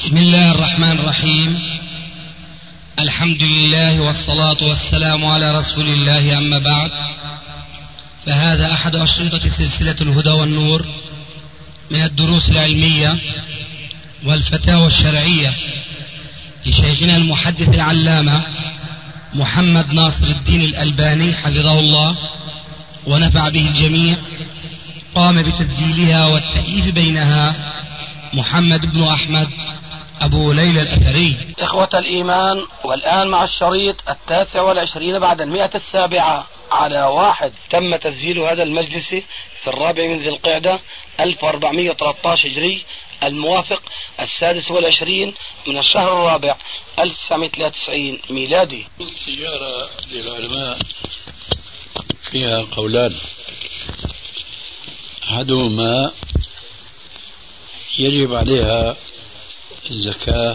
بسم الله الرحمن الرحيم. الحمد لله والصلاة والسلام على رسول الله، أما بعد، فهذا أحد أشرطة سلسلة الهدى والنور من الدروس العلمية والفتاوى الشرعية لشيخنا المحدث العلامة محمد ناصر الدين الألباني حفظه الله ونفع به الجميع. قام بتسجيلها والتأليف بينها محمد بن أحمد أبو ليلى الأثري. إخوة الإيمان، والآن مع الشريط 29 بعد 107 على 1. تم تسجيل هذا المجلس في 4 من ذي القعدة 1413 هجري، الموافق 26 من الشهر الرابع 1993 ميلادي. التجارة للعلماء فيها قولان، أحدهما يجب عليها الزكاة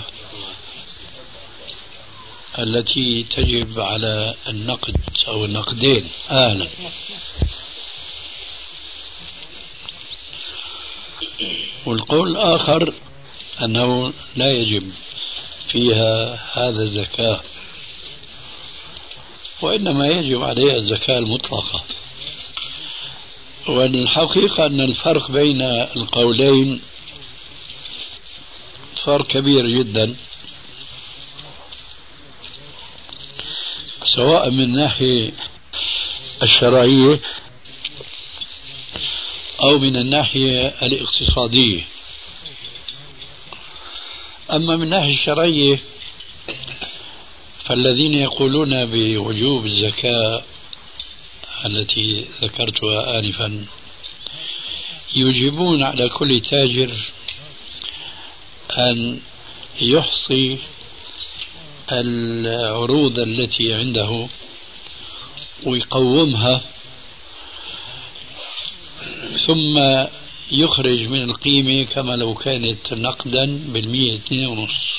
التي تجب على النقد أو النقدين أهلا، والقول الآخر أنه لا يجب فيها هذا الزكاة، وإنما يجب عليها الزكاة المطلقة. والحقيقة أن الفرق بين القولين فرق كبير جدا، سواء من الناحية الشرعية أو من الناحية الاقتصادية. أما من الناحية الشرعية فالذين يقولون بوجوب الزكاة التي ذكرتها آنفا يجبون على كل تاجر أن يحصي العروض التي عنده ويقومها، ثم يخرج من القيمة كما لو كانت نقدا 2.5%.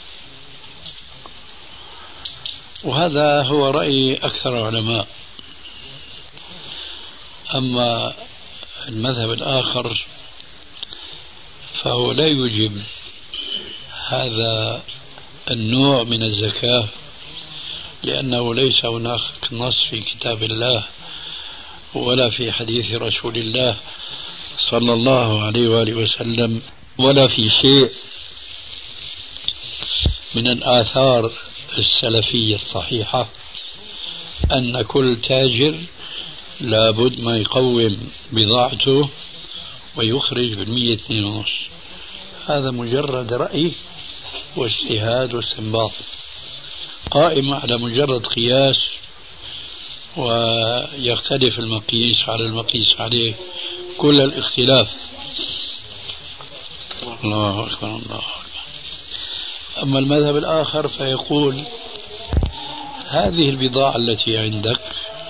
وهذا هو رأي أكثر العلماء. أما المذهب الآخر فهو لا يوجب هذا النوع من الزكاة، لأنه ليس هناك نص في كتاب الله ولا في حديث رسول الله صلى الله عليه وآله وسلم ولا في شيء من الآثار السلفية الصحيحة أن كل تاجر لابد ما يقوم بضاعته ويخرج 2.5%. هذا مجرد رأي واجتهاد واستنباط قائم على مجرد قياس، ويختلف المقيس على المقيس عليه كل الاختلاف. الله أكبر الله أكبر. أما المذهب الآخر فيقول هذه البضاعة التي عندك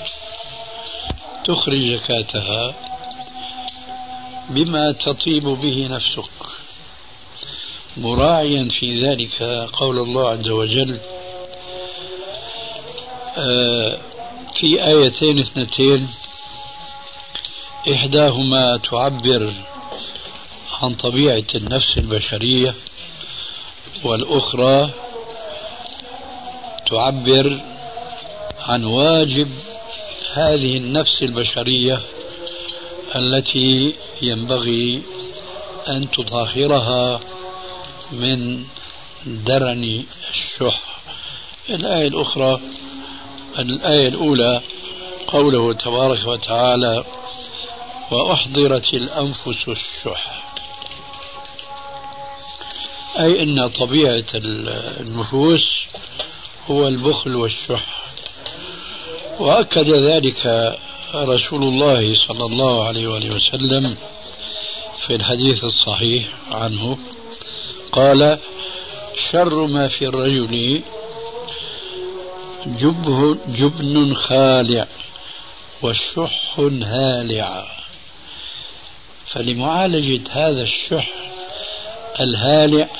تخرج زكاتها بما تطيب به نفسك، مراعيا في ذلك قول الله عز وجل في آيتين اثنتين، إحداهما تعبر عن طبيعة النفس البشرية، والأخرى تعبر عن واجب هذه النفس البشرية التي ينبغي أن تطهرها من درن الشح. الآية الأخرى، الآية الأولى قوله تبارك وتعالى وأحضرت الأنفس الشح، أي أن طبيعة النفوس هو البخل والشح. وأكد ذلك رسول الله صلى الله عليه وآله وسلم في الحديث الصحيح عنه قال شر ما في الرجل جبن خالع والشح هالع. فلمعالجة هذا الشح الهالع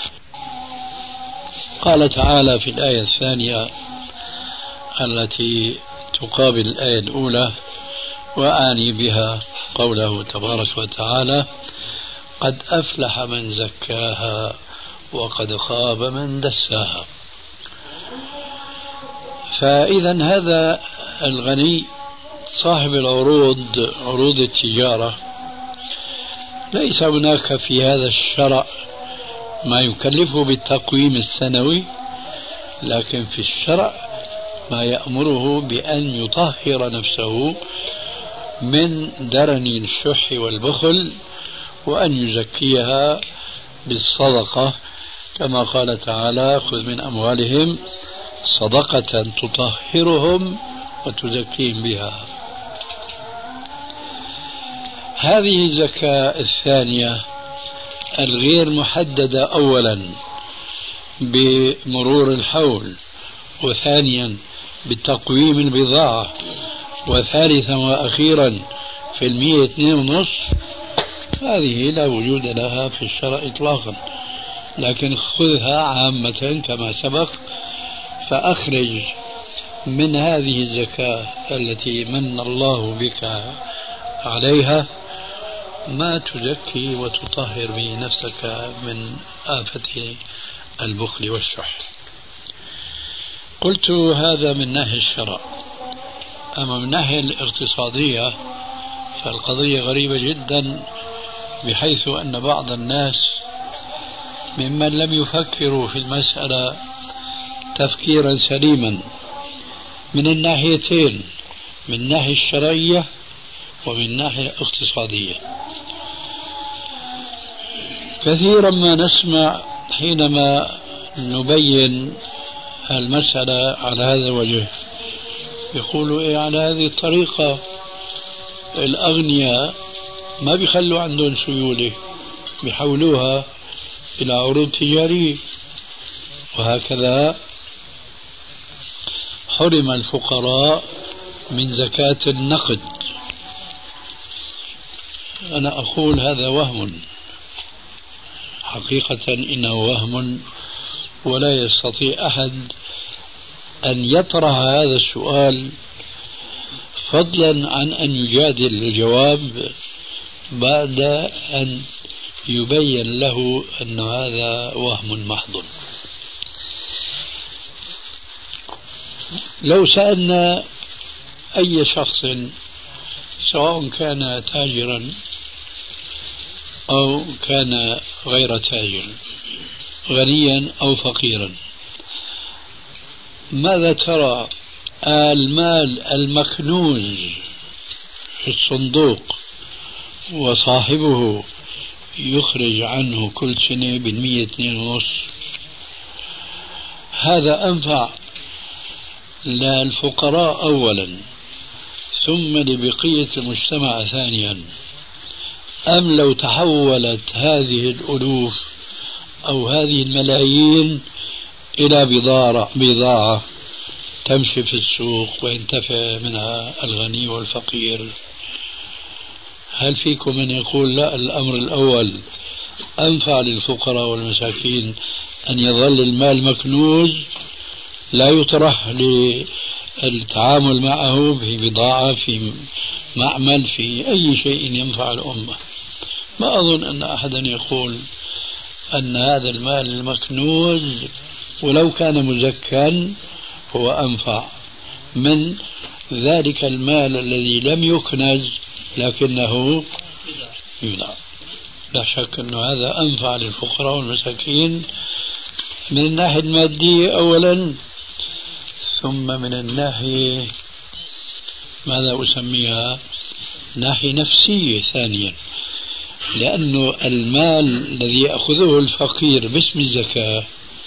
قال تعالى في الآية الثانية التي تقابل الآية الأولى وأعني بها قوله تبارك وتعالى قد أفلح من زكاها وقد خاب من دساها. فإذا هذا الغني صاحب العروض، عروض التجارة، ليس هناك في هذا الشرع ما يكلفه بالتقويم السنوي، لكن في الشرع ما يأمره بأن يطهر نفسه من درن الشح والبخل، وأن يزكيها بالصدقة، كما قال تعالى: خذ من أموالهم صدقة تطهرهم وتزكيهم بها. هذه الزكاة الثانية الغير محددة، أولا بمرور الحول، وثانيا بتقويم البضاعة، وثالثا وأخيرا في 2.5%، هذه لا وجود لها في الشرع إطلاقا، لكن خذها عامة كما سبق. فأخرج من هذه الزكاة التي من الله بك عليها ما تزكي وتطهر به نفسك من آفة البخل والشح. قلت هذا من ناحية الشرع. أما من الناحية الاقتصادية فالقضية غريبة جدا، بحيث أن بعض الناس ممن لم يفكروا في المسألة تفكيرا سليما من الناحيتين، من الناحية الشرعية ومن الناحية الاقتصادية. كثيرا ما نسمع حينما نبين المسألة على هذا الوجه يقولوا على هذه الطريقة الأغنياء ما بيخلوا عندهم سيولة، بيحولوها إلى عروض تجارية، وهكذا حرم الفقراء من زكاة النقد. أنا أقول هذا وهم، حقيقة إنه وهم، ولا يستطيع أحد أن يطرح هذا السؤال فضلا عن أن يجادل الجواب بعد أن يبين له أن هذا وهم محض. لو سألنا أي شخص سواء كان تاجرا أو كان غير تاجر، غنيا أو فقيرا، ماذا ترى المال المكنوز في الصندوق وصاحبه يخرج عنه كل سنة 2.5%، هذا أنفع للفقراء أولا ثم لبقية المجتمع ثانيا، أم لو تحولت هذه الألوف أو هذه الملايين إلى بضاعة تمشي في السوق وينتفع منها الغني والفقير؟ هل فيكم من يقول لا، الأمر الأول أنفع للفقراء والمساكين، أن يظل المال مكنوز لا يطرح للتعامل معه في بضاعة، في معمل، في أي شيء ينفع الأمة؟ ما أظن أن أحدا يقول أن هذا المال المكنوز ولو كان مزكا هو أنفع من ذلك المال الذي لم يكنز لكنه يودع. لا شك أن هذا أنفع للفقراء والمساكين من الناحية المادية أولا، ثم من الناحية ماذا أسميها، ناحية نفسية ثانيا، لأن المال الذي يأخذه الفقير باسم الزكاة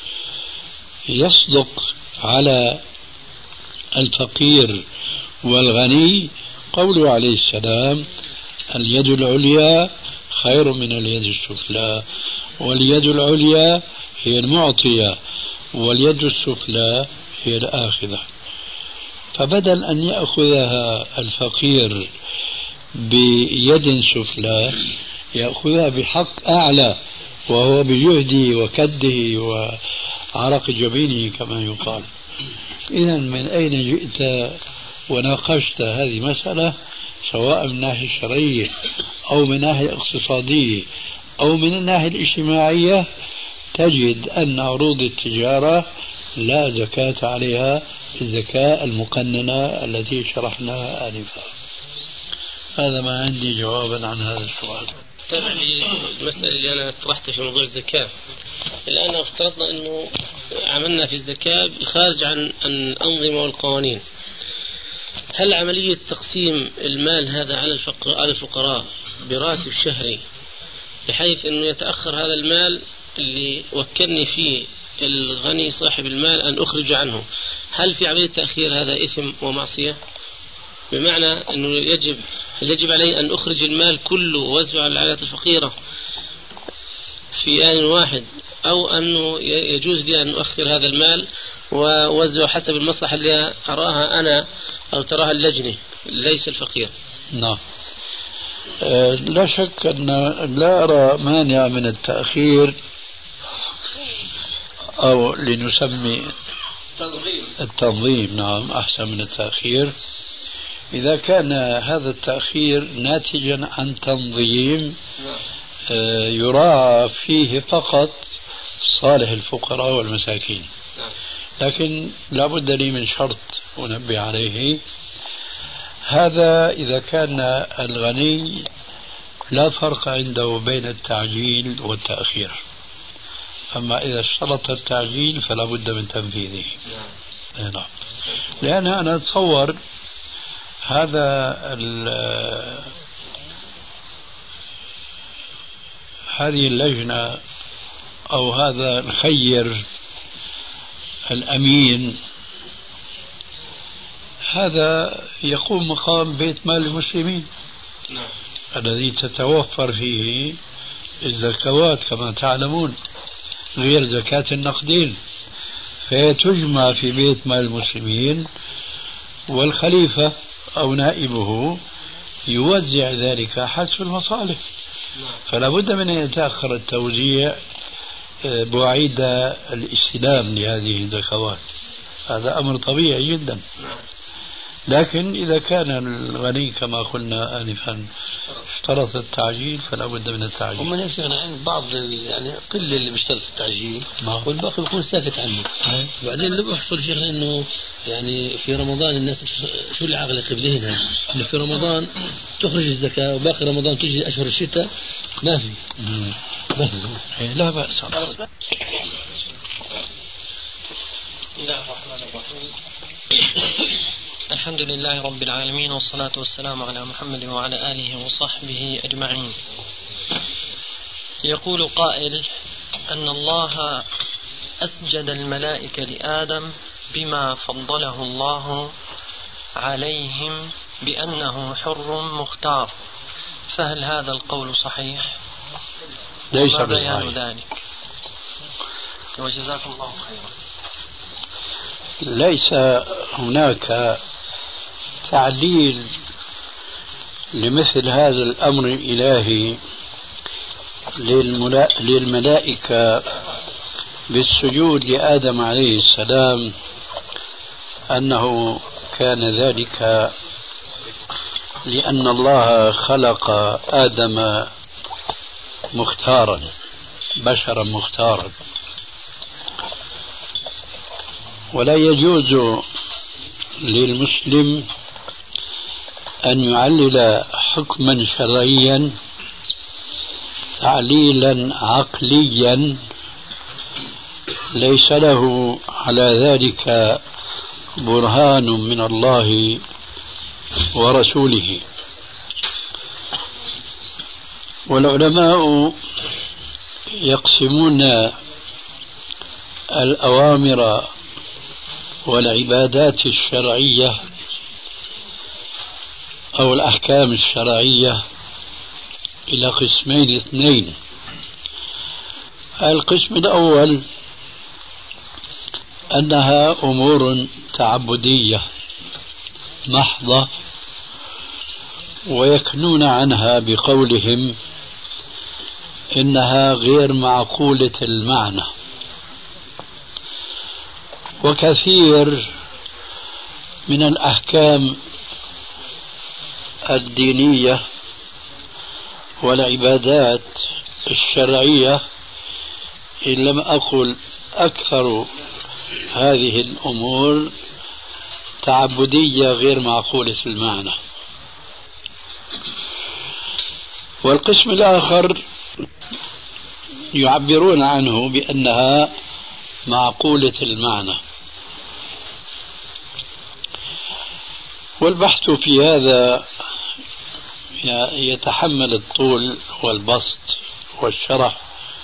يصدق على الفقير والغني قوله عليه السلام: اليد العليا خير من اليد السفلى، واليد العليا هي المعطية واليد السفلى هي الآخذة. فبدل أن يأخذها الفقير بيد سفلى يأخذها بحق أعلى، وهو بجهده وكده وعرق جبينه كما يقال. إذا من أين جئت وناقشت هذه مسألة، سواء من الناحية الشرعية أو من الناحية الاقتصادية أو من الناحية الاجتماعية، تجد أن عروض التجارة لا زكاة عليها الزكاة المقننة التي شرحناها آنفا. هذا ما عندي جوابا عن هذا السؤال. المسألة اللي أنا طرحتها في موضوع الزكاة، الآن افترضنا أنه عملنا في الزكاة خارج عن الأنظمة والقوانين، هل عملية تقسيم المال هذا على الفقراء براتب شهري بحيث أنه يتأخر هذا المال اللي وكلني فيه الغني صاحب المال أن أخرج عنه، هل في عملية تأخير هذا إثم ومعصية؟ بمعنى أنه يجب علي أن أخرج المال كله ووزعه على العائلات الفقيرة في آن واحد، أو أنه يجوز لي أن أؤخر هذا المال ووزعه حسب المصلحة اللي أراها أنا أو تراها اللجنة ليس الفقير. نعم. لا شك أن لا أرى مانع من التأخير، أو لنسمي التنظيم. نعم، أحسن من التأخير إذا كان هذا التأخير ناتجا عن تنظيم يراعى فيه فقط صالح الفقراء والمساكين. لكن لا بد لي من شرط أنبه عليه، هذا إذا كان الغني لا فرق عنده بين التعجيل والتأخير، أما إذا اشترط التعجيل فلا بد من تنفيذه. نعم. لأن أنا أتصور هذه اللجنة أو هذا الخير الأمين هذا يقوم مقام بيت مال المسلمين الذي تتوفر فيه الزكوات كما تعلمون غير زكاة النقدين، فتجمع في بيت مال المسلمين، والخليفة أو نائبه يوزع ذلك حسب المصالح. فلا بد من أن يتأخر التوزيع بعيد الاستلام لهذه الزكوات، هذا أمر طبيعي جدا. لكن إذا كان الغني كما قلنا آنفا اشترط التعجيل فلا بد من التعجيل. هم يا شيخنا عند بعض يعني قلة اللي بيشترط التعجيل والباقي بيكون ساكت عنه. بعدين اللي بيحصل شيخنا انه يعني في رمضان الناس شو اللي عقلك بذهنها انه في رمضان تخرج الزكاة وباقي رمضان تجي اشهر الشتاء ما في. لا بأس. بسم الله الرحمن الرحيم. الحمد لله رب العالمين، والصلاة والسلام على محمد وعلى آله وصحبه أجمعين. يقول قائل أن الله أسجد الملائكة لآدم بما فضله الله عليهم بأنه حر مختار، فهل هذا القول صحيح؟ ليس وما بيان ذلك؟ وجزاكم الله خيرا. ليس هناك تعليل لمثل هذا الأمر الإلهي للملائكة بالسجود لآدم عليه السلام أنه كان ذلك لأن الله خلق آدم مختارا، بشرا مختارا، ولا يجوز للمسلم أن يعلل حكما شرعيا تعليلا عقليا ليس له على ذلك برهان من الله ورسوله. والعلماء يقسمون الأوامر والعبادات الشرعية أو الأحكام الشرعية إلى قسمين اثنين. القسم الأول أنها أمور تعبدية محضة، ويكنون عنها بقولهم إنها غير معقولة المعنى. وكثير من الأحكام الدينية والعبادات الشرعية إن لم أقل أكثر هذه الأمور تعبدية غير معقولة المعنى. والقسم الآخر يعبرون عنه بأنها معقولة المعنى. والبحث في هذا يتحمل الطول والبسط والشرح،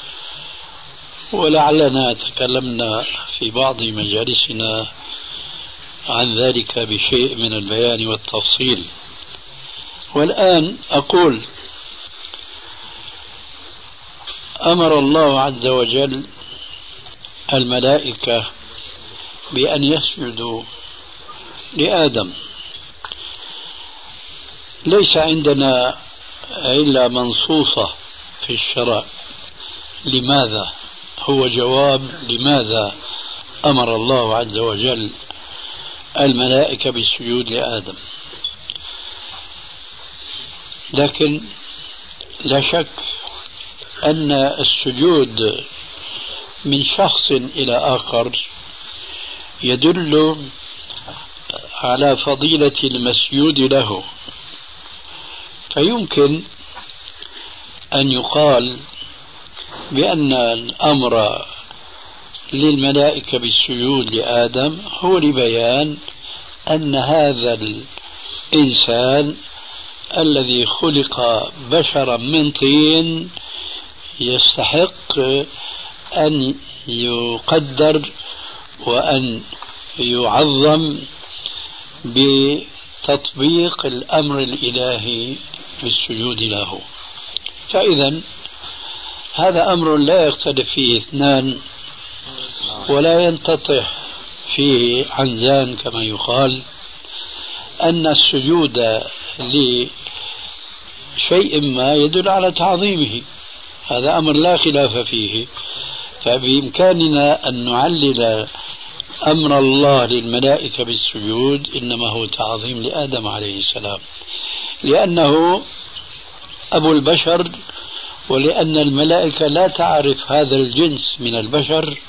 ولعلنا تكلمنا في بعض مجالسنا عن ذلك بشيء من البيان والتفصيل. والآن أقول: أمر الله عز وجل الملائكة بأن يسجدوا لآدم. ليس عندنا إلا منصوصة في الشرع. لماذا؟ هو جواب لماذا أمر الله عز وجل الملائكة بالسجود لآدم. لكن لا شك أن السجود من شخص إلى آخر يدل على فضيلة المسجود له، فيمكن أن يقال بأن الأمر للملائكة بالسجود لآدم هو لبيان أن هذا الإنسان الذي خلق بشرا من طين يستحق أن يقدر وأن يعظم بتطبيق الأمر الإلهي بالسجود له. فإذا هذا أمر لا يختلف فيه اثنان ولا ينتطح فيه عنزان كما يقال، أن السجود لشيء ما يدل على تعظيمه، هذا أمر لا خلاف فيه. فبإمكاننا أن نعلل أمر الله للملائكة بالسجود إنما هو تعظيم لآدم عليه السلام، لأنه أبو البشر، ولأن الملائكة لا تعرف هذا الجنس من البشر،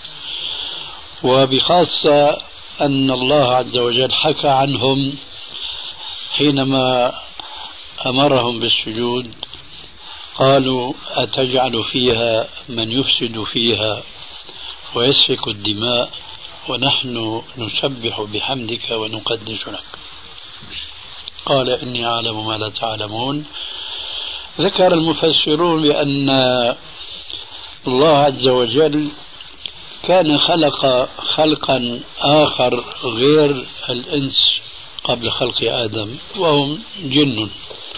وبخاصة أن الله عز وجل حكى عنهم حينما أمرهم بالسجود، قالوا: أتجعل فيها من يفسد فيها ويسفك الدماء ونحن نسبح بحمدك ونقدس لك. قال: إني أعلم ما لا تعلمون. ذكر المفسرون بأن الله عز وجل كان خلق خلقا آخر غير الإنس قبل خلق آدم، وهم جن،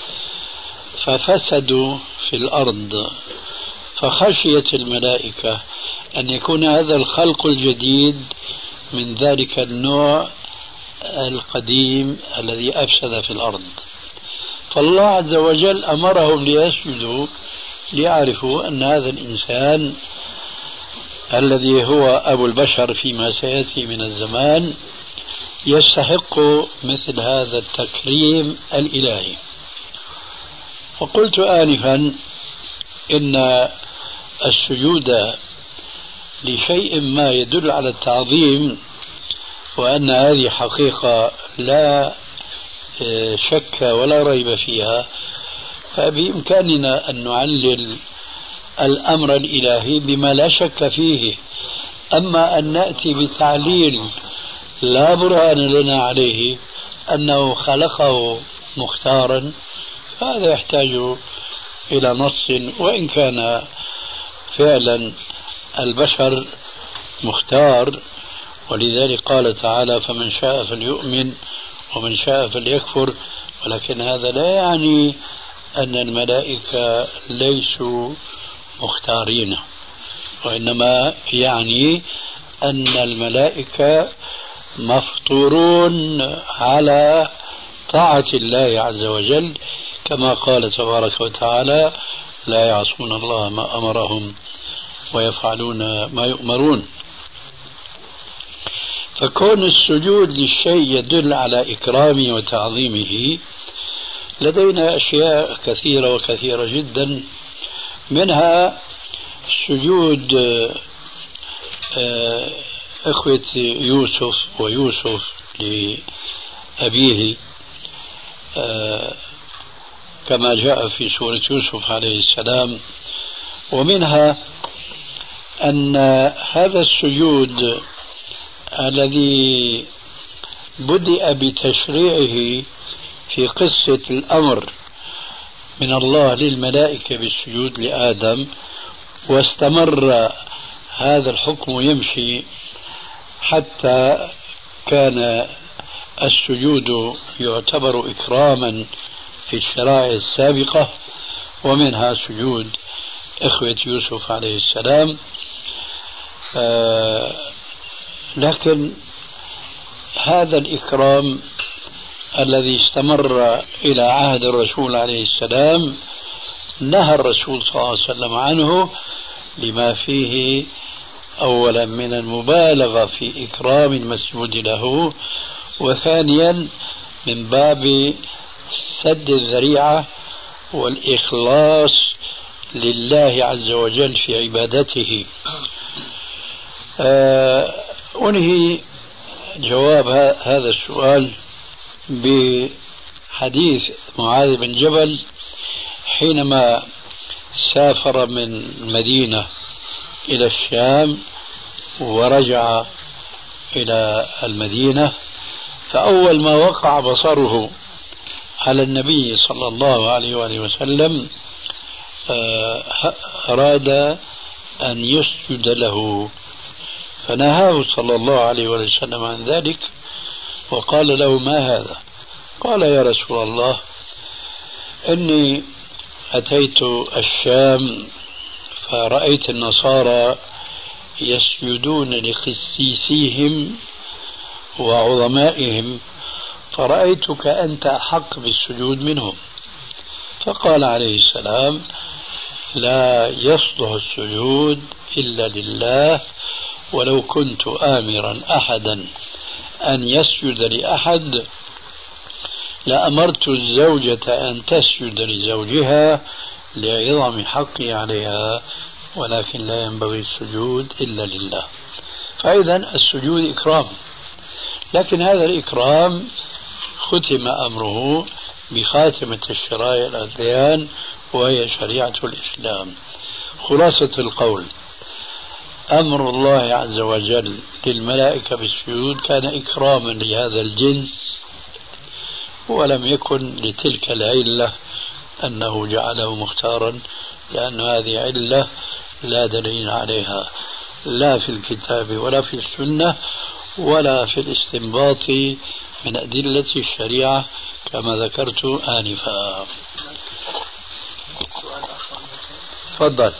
ففسدوا في الأرض، فخشيت الملائكة أن يكون هذا الخلق الجديد من ذلك النوع القديم الذي أفسد في الأرض، فالله عز وجل أمرهم ليسجدوا ليعرفوا أن هذا الإنسان الذي هو أبو البشر فيما سيأتي من الزمان يستحق مثل هذا التكريم الإلهي. وقلت آنفا إن السجود لشيء ما يدل على التعظيم، وأن هذه حقيقة لا شك ولا ريب فيها، فبإمكاننا أن نعلل الأمر الإلهي بما لا شك فيه. أما أن نأتي بتعليل لا برهان لنا عليه أنه خلقه مختارا، فهذا يحتاج إلى نص، وإن كان فعلا البشر مختار، ولذلك قال تعالى: فمن شاء فليؤمن ومن شاء فليكفر. ولكن هذا لا يعني أن الملائكة ليسوا مختارين، وإنما يعني أن الملائكة مفطورون على طاعة الله عز وجل، كما قال تبارك وتعالى: لا يعصون الله ما أمرهم ويفعلون ما يؤمرون. فكون السجود للشيء يدل على إكرامه وتعظيمه. لدينا أشياء كثيرة وكثيرة جدا، منها السجود إخوة يوسف ويوسف لأبيه كما جاء في سورة يوسف عليه السلام. ومنها أن هذا السجود الذي بدأ بتشريعه في قصة الأمر من الله للملائكة بالسجود لآدم، واستمر هذا الحكم يمشي حتى كان السجود يعتبر إكراما في الشرائع السابقة، ومنها سجود إخوة يوسف عليه السلام. لكن هذا الإكرام الذي استمر إلى عهد الرسول عليه السلام نهى الرسول صلى الله عليه وسلم عنه، لما فيه أولا من المبالغة في إكرام المسجود له، وثانيا من باب سد الذريعة والإخلاص لله عز وجل في عبادته. أنهي جواب هذا السؤال بحديث معاذ بن جبل حينما سافر من المدينة إلى الشام ورجع إلى المدينة، فأول ما وقع بصره على النبي صلى الله عليه وآله وسلم أراد أن يسجد له، فنهاه صلى الله عليه وسلم عن ذلك وقال له: ما هذا؟ قال: يا رسول الله، إني أتيت الشام فرأيت النصارى يسجدون لقسيسيهم وعظمائهم، فرأيتك أنت أحق بالسجود منهم. فقال عليه السلام: لا يصلح السجود إلا لله، ولو كنت آمرا أحدا أن يسجد لأحد لأمرت الزوجة أن تسجد لزوجها لعظم حقي عليها، ولكن لا ينبغي السجود إلا لله. فإذا السجود إكرام، لكن هذا الإكرام ختم أمره بخاتمة الشرائع الأديان وهي شريعة الإسلام. خلاصة القول: أمر الله عز وجل للملائكة بالسجود كان إكراما لهذا الجنس، ولم يكن لتلك العلة أنه جعله مختارا، لأن هذه علة لا دليل عليها لا في الكتاب ولا في السنة ولا في الاستنباط من أدلة الشريعة كما ذكرت آنفا. تفضل.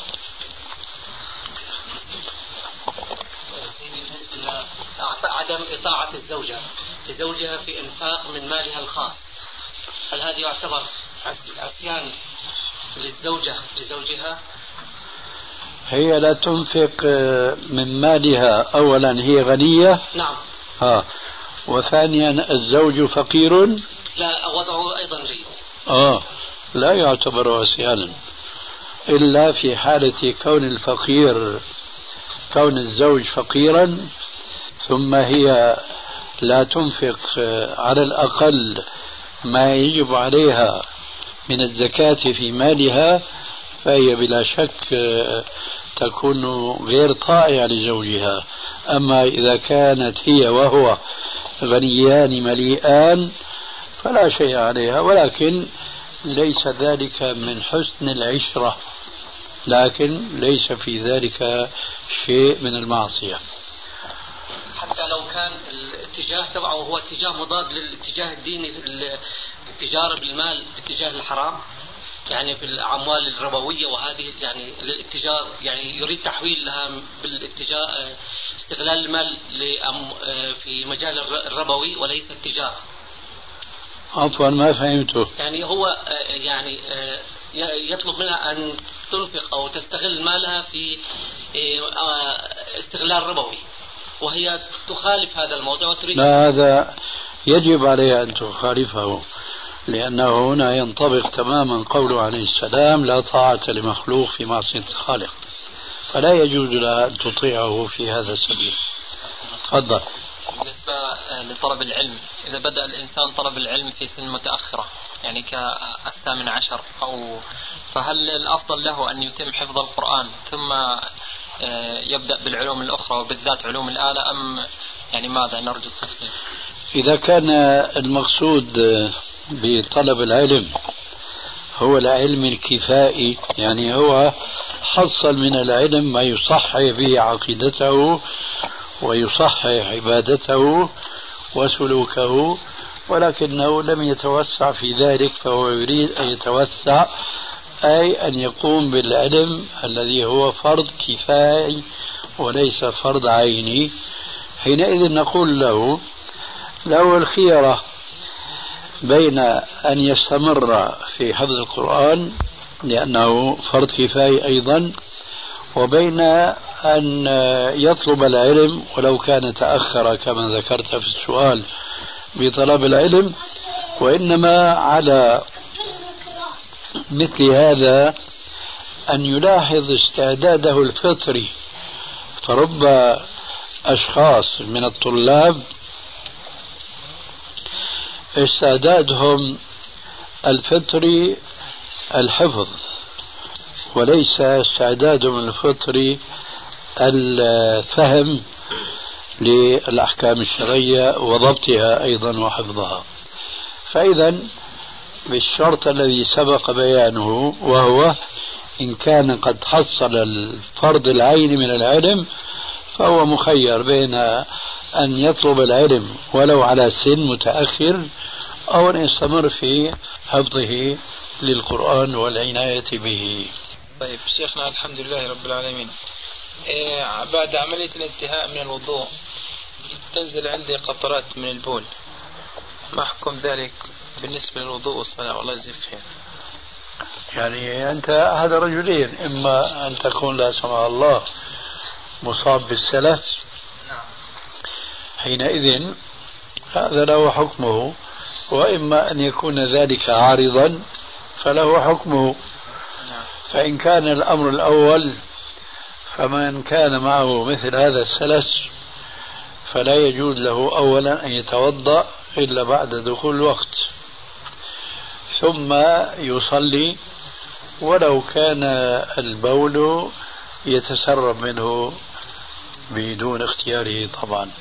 عدم إطاعة الزوجة لزوجها في إنفاق من مالها الخاص، هل هذا يعتبر عصيان للزوجة لزوجها؟ هي لا تنفق من مالها، أولا هي غنية، نعم، وثانيا الزوج فقير، لا وضعه أيضا جيد، لا يعتبر عصيانا إلا في حالة كون الزوج فقيرا، ثم هي لا تنفق على الأقل ما يجب عليها من الزكاة في مالها، فهي بلا شك تكون غير طائعة لزوجها. أما إذا كانت هي وهو غنيان مليئان فلا شيء عليها، ولكن ليس ذلك من حسن العشرة، لكن ليس في ذلك شيء من المعصية. حتى لو كان الاتجاه تبعه هو اتجاه مضاد للاتجاه الديني في التجارة بالمال باتجاه الحرام، يعني في الأموال الربوية، وهذه يعني الاتجاه يعني يريد تحويل لها بالاتجاه استغلال المال في مجال الربوي وليس التجارة. عفوا ما فهمته. يعني هو يعني يطلب منها أن تنفق أو تستغل مالها في استغلال ربوي، وهي تخالف هذا الموضوع وتريد. لا، هذا يجب عليها أن تخالفه، لأنه هنا ينطبق تماما قوله عليه السلام: لا طاعة لمخلوق في معصية الخالق. فلا يجوز لها أن تطيعه في هذا السبيل. تفضل. بالنسبة لطلب العلم، إذا بدأ الإنسان طلب العلم في سن متأخرة يعني ك18 فهل الأفضل له أن يتم حفظ القرآن ثم يبدأ بالعلوم الأخرى وبالذات علوم الآلة، أم يعني ماذا نرجو التفصيل؟ إذا كان المقصود بطلب العلم هو العلم الكفائي، يعني هو حصل من العلم ما يصحح به عقيدته ويصحح عبادته وسلوكه، ولكنه لم يتوسع في ذلك، فهو يريد أن يتوسع، أي أن يقوم بالعلم الذي هو فرض كفاية وليس فرض عيني. حينئذ نقول له الخيرة بين أن يستمر في حفظ القرآن لأنه فرض كفاية أيضا، وبين أن يطلب العلم ولو كان تأخر كما ذكرت في السؤال بطلب العلم. وإنما على مثل هذا أن يلاحظ استعداده الفطري، فرب أشخاص من الطلاب استعدادهم الفطري الحفظ وليس استعدادهم الفطري الفهم للأحكام الشرعية وضبطها أيضا وحفظها. فإذا بالشرط الذي سبق بيانه، وهو إن كان قد حصل الفرض العين من العلم، فهو مخير بين أن يطلب العلم ولو على سن متأخر أو أن يستمر في حفظه للقرآن والعناية به. طيب شيخنا، الحمد لله رب العالمين. بعد عملية الانتهاء من الوضوء تنزل عندي قطرات من البول، ما حكم ذلك بالنسبة للوضوء والصلاة؟ والله يجزيك خير. يعني أنت أحد رجلين، إما أن تكون لا سمح الله مصاب بالسلس، حينئذ هذا له حكمه، وإما أن يكون ذلك عارضا فله حكمه. فإن كان الأمر الأول، فمن كان معه مثل هذا السلس فلا يجوز له أولا أن يتوضأ إلا بعد دخول الوقت، ثم يصلي ولو كان البول يتسرب منه بدون اختياره طبعا.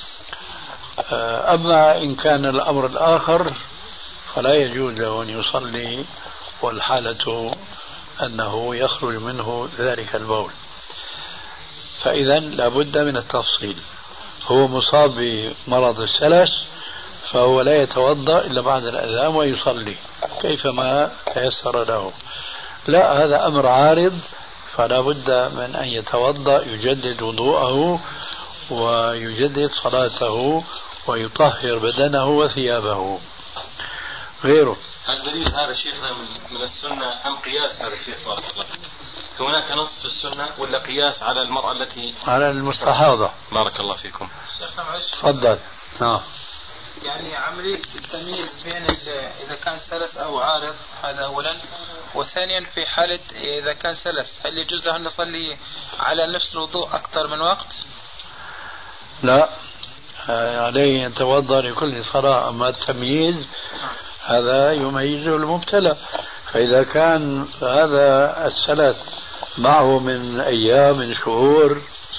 أما إن كان الأمر الآخر فلا يجوز له أن يصلي والحالة أنه يخرج منه ذلك البول. فإذا لابد من التفصيل. هو مصاب بمرض السلس فهو لا يتوضأ إلا بعد الأذان ويصلي كيفما تيسر له. لا، هذا أمر عارض، فلا بد من أن يتوضأ، يجدد وضوءه ويجدد صلاته ويطهر بدنه وثيابه. غيره. الدليل هذا شيخنا من السنة أم قياس هذا الشيخ؟ بارك الله. هناك نص في السنة ولا قياس على المرأة التي على المستحاضة؟ بارك الله فيكم. تفضل. يعني عملية التمييز بين إذا كان سلس أو عارض، هذا أولا. وثانيا في حالة إذا كان سلس، هل يجوز له أن نصلي على نفس الوضوء أكثر من وقت؟ لا، عليه أن يتوضأ لكل صلاة. أما التمييز هذا يميزه المبتلى، فإذا كان هذا السلس معه من أيام من شهور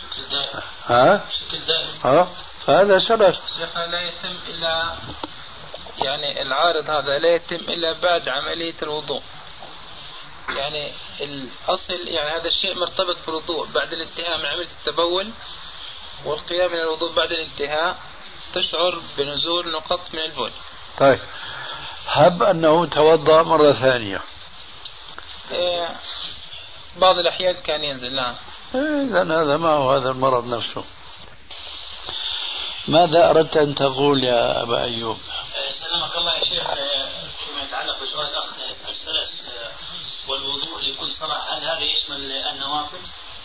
فهذا سلس. لا يتم إلا يعني العارض هذا لا يتم إلا بعد عملية الوضوء. يعني الأصل يعني هذا الشيء مرتبط بالوضوء، بعد الانتهاء من عملية التبول والقيام من الوضوء بعد الانتهاء تشعر بنزول نقط من البول. طيب، هب أنه توضأ مرة ثانية، بعض الأحيان كان ينزل. نعم. إذن هذا ما هو هذا المرض نفسه. ماذا أردت أن تقول يا أبا أيوب؟ سلامك الله يا شيخ، فيما يتعلق بسؤال الأخ السلس والوضوء لكل صلاة، هل هذا يشمل النوافل؟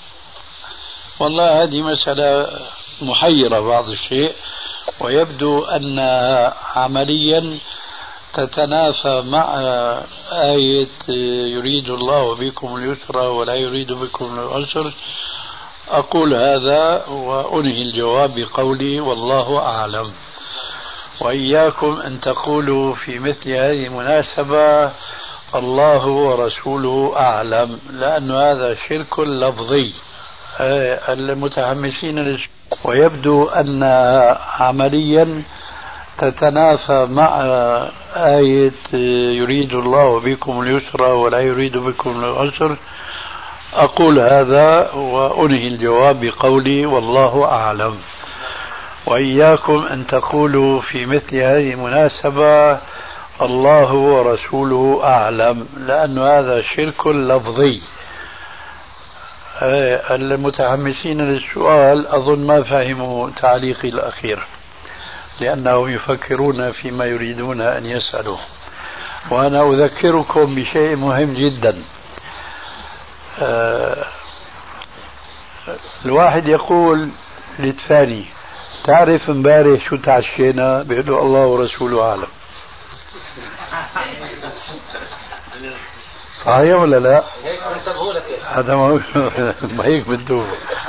والله هذه مسألة محيرة بعض الشيء، ويبدو أنها عمليا تتنافى مع آية يريد الله بكم اليسر ولا يريد بكم العسر، أقول هذا وأنهي الجواب بقولي والله أعلم. وإياكم أن تقولوا في مثل هذه المناسبة الله ورسوله أعلم، لأن هذا شرك لفظي. المتحمسين ويبدو أن عمليا تتنافى مع آية يريد الله بكم اليسر ولا يريد بكم العسر. أقول هذا وأنهي الجواب بقولي والله أعلم. وإياكم أن تقولوا في مثل هذه المناسبة الله ورسوله أعلم، لأن هذا شرك لفظي. المتحمسين للسؤال أظن ما فهموا تعليقي الأخير، لأنهم يفكرون فيما يريدون أن يسألوا. وأنا أذكركم بشيء مهم جدا. الواحد يقول للثاني تعرف امبارح شو تعشينا؟ بيقول له الله ورسوله أعلم. صحيح ولا لا؟ هذا ما هيك بده.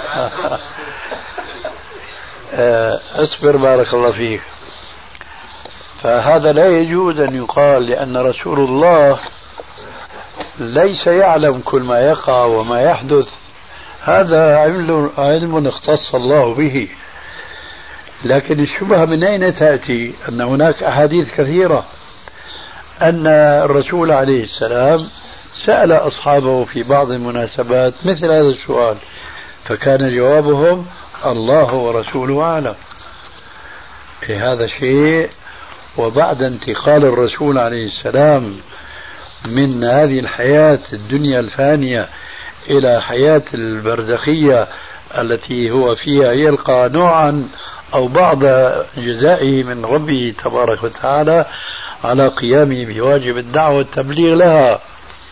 اصبر بارك الله فيك. فهذا لا يجوز أن يقال، لأن رسول الله ليس يعلم كل ما يقع وما يحدث، هذا علم اختص الله به. لكن الشبهة من أين تأتي؟ أن هناك أحاديث كثيرة أن الرسول عليه السلام سأل أصحابه في بعض المناسبات مثل هذا السؤال، فكان جوابهم الله ورسوله أعلم. هذا شيء. وبعد انتقال الرسول عليه السلام من هذه الحياة الدنيا الفانية إلى حياة البرزخية التي هو فيها يلقى نوعا أو بعض جزائه من ربه تبارك وتعالى على قيامه بواجب الدعوة والتبليغ لها.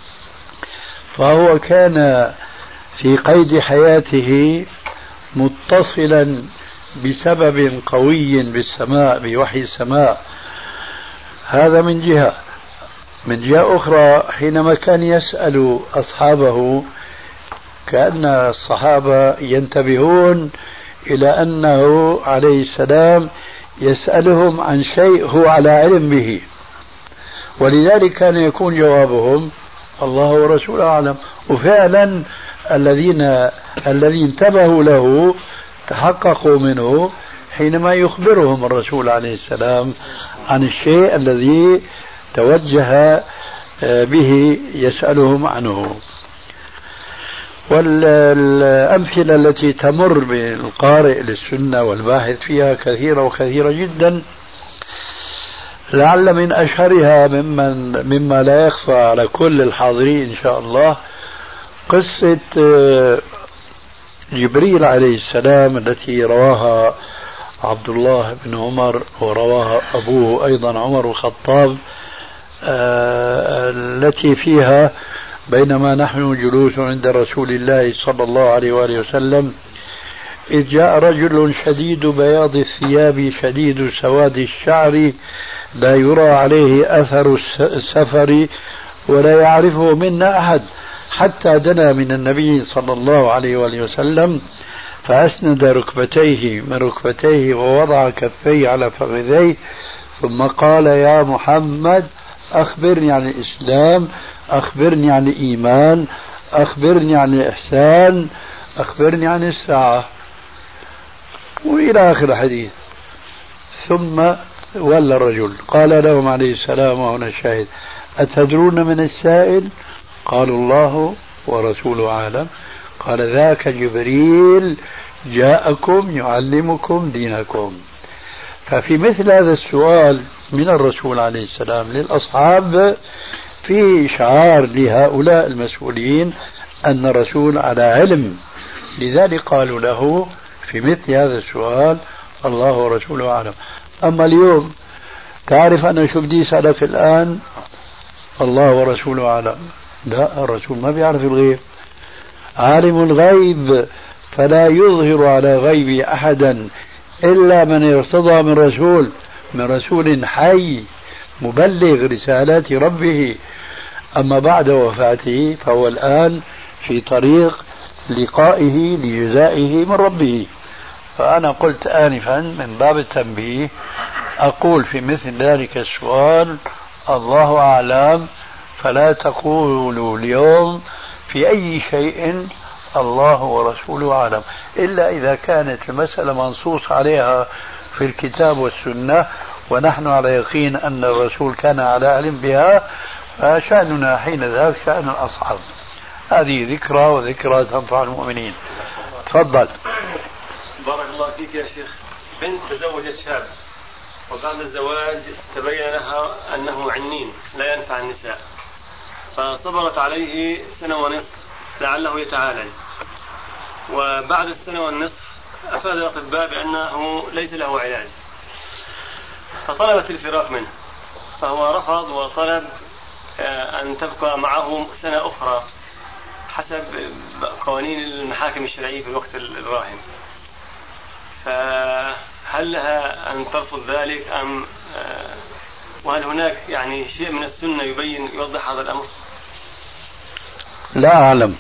فهو كان في قيد حياته متصلا بسبب قوي بالسماء، بوحي السماء. هذا من جهة. من جهة أخرى حينما كان يسأل أصحابه كأن الصحابة ينتبهون إلى أنه عليه السلام يسألهم عن شيء هو على علم به، ولذلك كان يكون جوابهم الله ورسوله أعلم. وفعلا الذي انتبهوا له تحققوا منه حينما يخبرهم الرسول عليه السلام عن الشيء الذي توجه به يسألهم عنه. والأمثلة التي تمر بالقارئ للسنة والباحث فيها كثيرة وكثيرة جدا. لعل من أشهرها مما لا يخفى على كل الحاضرين إن شاء الله قصة جبريل عليه السلام التي رواها عبد الله بن عمر ورواها أبوه أيضا عمر الخطاب، التي فيها بينما نحن جلوس عند رسول الله صلى الله عليه وآله وسلم إذ جاء رجل شديد بياض الثياب شديد سواد الشعر لا يرى عليه أثر السفر ولا يعرفه منا أحد، حتى دنا من النبي صلى الله عليه وآله وسلم فأسند ركبتيه من ركبتيه ووضع كفيه على فخذيه ثم قال يا محمد أخبرني عن الإسلام، أخبرني عن الإيمان، أخبرني عن الإحسان، أخبرني عن الساعة، وإلى آخر الحديث. ثم ولى الرجل قال لهم عليه السلام وهنا الشاهد أتدرون من السائل؟ قالوا الله ورسوله أعلم. قال ذاك جبريل جاءكم يعلمكم دينكم. ففي مثل هذا السؤال من الرسول عليه السلام للأصحاب في إشعار لهؤلاء المسؤولين أن الرسول على علم، لذلك قالوا له في مثل هذا السؤال الله ورسوله أعلم. أما اليوم تعرف أنا شو بدي أسألك الآن؟ الله ورسوله أعلم. لا، الرسول ما بيعرف الغيب، عالم الغيب فلا يظهر على غيب أحدا إلا من ارتضى من رسول حي مبلغ رسالات ربه. أما بعد وفاته فهو الآن في طريق لقائه لجزائه من ربه. فأنا قلت آنفا من باب التنبيه أقول في مثل ذلك السؤال الله أعلم، فلا تقولوا اليوم في أي شيء الله ورسوله أعلم، إلا إذا كانت المسألة منصوص عليها في الكتاب والسنة ونحن على يقين أن الرسول كان على علم بها، فشأننا حين ذاك شأن الأصحاب. هذه ذكرى، وذكرى تنفع المؤمنين. تفضل. بارك الله فيك يا شيخ. بنت تزوجت شاب وبعد الزواج تبين لها أنه عنين لا ينفع النساء، فصبرت عليه سنة ونصف لعله يتعالج، وبعد السنة والنصف أفاد الأطباء بأنه ليس له علاج، فطلبت الفراق منه، فهو رفض وطلب أن تبقى معه سنة أخرى حسب قوانين المحاكم الشرعية في الوقت الراهن. فهل لها أن ترفض ذلك أم وهل هناك يعني شيء من السنة يبين يوضح هذا الأمر؟ لا أعلم.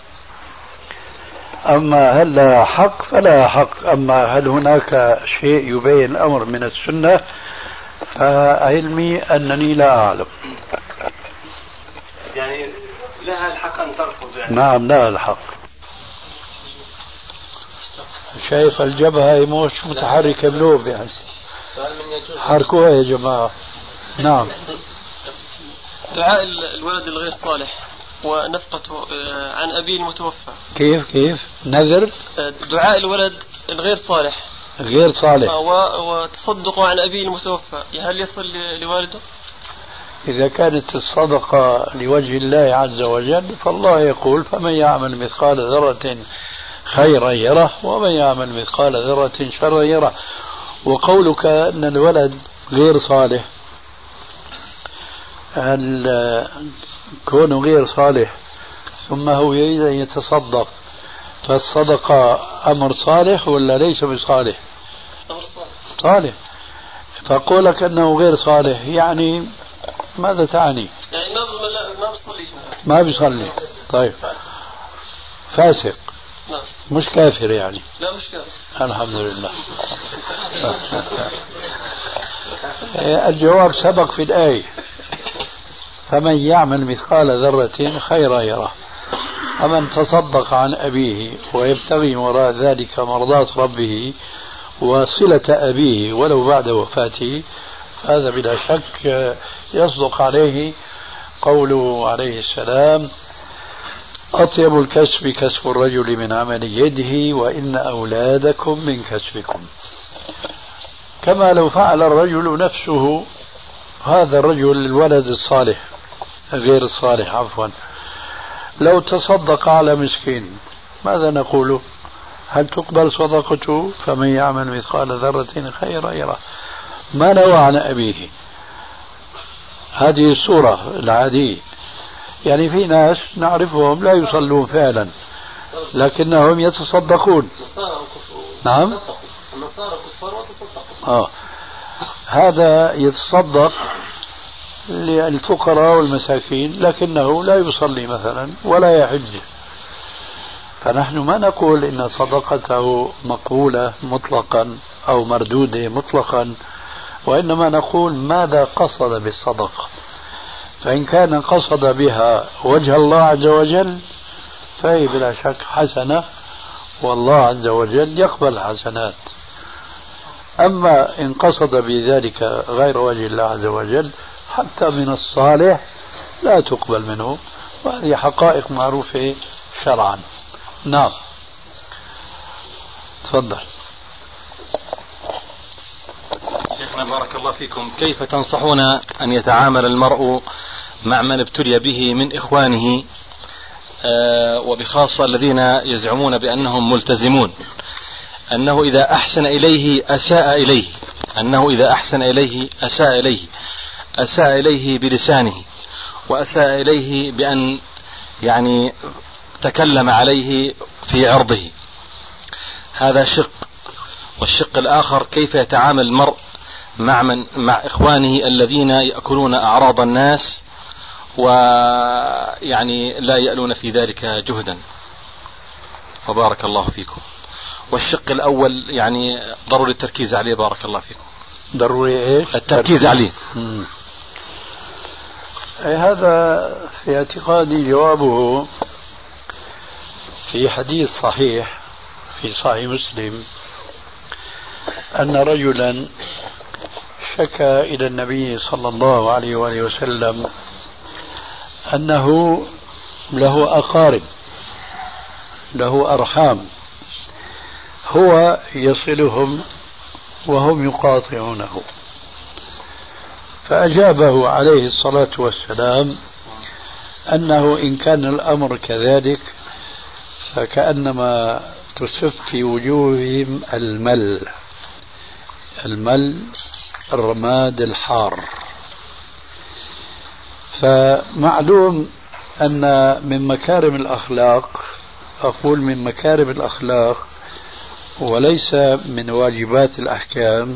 أما هل لها حق فلا حق، أما هل هناك شيء يبين الأمر من السنة فعلمي أنني لا أعلم. يعني لها الحق أن ترفض يعني. نعم لها الحق. شايف الجبهة مش متحركة بلوب يعني، حركوها يا جماعة. نعم. دعاء الولد الغير صالح ونفقته عن أبيه المتوفى. كيف نذر دعاء الولد الغير صالح غير صالح وتصدقه عن أبيه المتوفى، هل يصل لوالده؟ إذا كانت الصدقة لوجه الله عز وجل فالله يقول فمن يعمل مثقال ذرة خيرا يره ومن يعمل مثقال ذرة شرا يره. وقولك أن الولد غير صالح، هل كونه غير صالح ثم هو يريد أن يتصدق، فالصدقة أمر صالح ولا ليس بصالح؟ أمر صالح. فقولك أنه غير صالح يعني ماذا تعني؟ يعني ما بيصلي. ما بيصلي. طيب فاسق. نعم. مش كافر يعني؟ لا مش كافر. الحمد لله. الجواب سبق في الآية فمن يعمل مثقال ذرة خيرا يره، ومن تصدق عن أبيه ويبتغي وراء ذلك مرضات ربه وصلة أبيه ولو بعد وفاته، هذا بلا شك يصدق عليه قوله عليه السلام أطيب الكسب كسب الرجل من عمل يده وإن أولادكم من كسبكم. كما لو فعل الرجل نفسه، هذا الرجل الولد الصالح غير الصالح عفوا، لو تصدق على مسكين ماذا نقول؟ هل تقبل صدقته؟ فمن يعمل مثقال ذرة خيرا يره. ما نوى عن أبيه، هذه الصورة العادية. يعني في ناس نعرفهم لا يصلون فعلا لكنهم يتصدقون. نعم. النصارى كفار وتصدقوا. هذا يتصدق للفقراء والمساكين لكنه لا يصلي مثلا ولا يحج، فنحن ما نقول إن صدقته مقبولة مطلقا أو مردودة مطلقا، وإنما نقول ماذا قصد بالصدقة. فإن كان قصد بها وجه الله عز وجل فهي بلا شك حسنة، والله عز وجل يقبل حسنات. أما إن قصد بذلك غير وجه الله عز وجل حتى من الصالح لا تقبل منه، وهذه حقائق معروفة شرعا. نعم تفضل. شيخنا بارك الله فيكم، كيف تنصحون أن يتعامل المرء مع من ابتلي به من إخوانه وبخاصة الذين يزعمون بأنهم ملتزمون، أنه إذا أحسن إليه أساء إليه، أنه إذا أحسن إليه أساء إليه، أساء إليه بلسانه وأساء إليه بأن يعني تكلم عليه في عرضه؟ هذا شق. والشق الآخر كيف يتعامل المرء مع إخوانه الذين يأكلون أعراض الناس ويعني لا يألون في ذلك جهدا؟ وبارك الله فيكم. والشق الأول يعني ضروري التركيز عليه، بارك الله فيكم. ضروري إيش؟ التركيز عليه. هذا في اعتقادي جوابه في حديث صحيح في صحيح مسلم أن رجلا شكى إلى النبي صلى الله عليه وآله وسلم أنه له أقارب، له أرحام، هو يصلهم وهم يقاطعونه، فأجابه عليه الصلاة والسلام أنه إن كان الأمر كذلك فكأنما تسف في وجوههم المل الرماد الحار. فمعلوم أن من مكارم الأخلاق، أقول من مكارم الأخلاق وليس من واجبات الأحكام،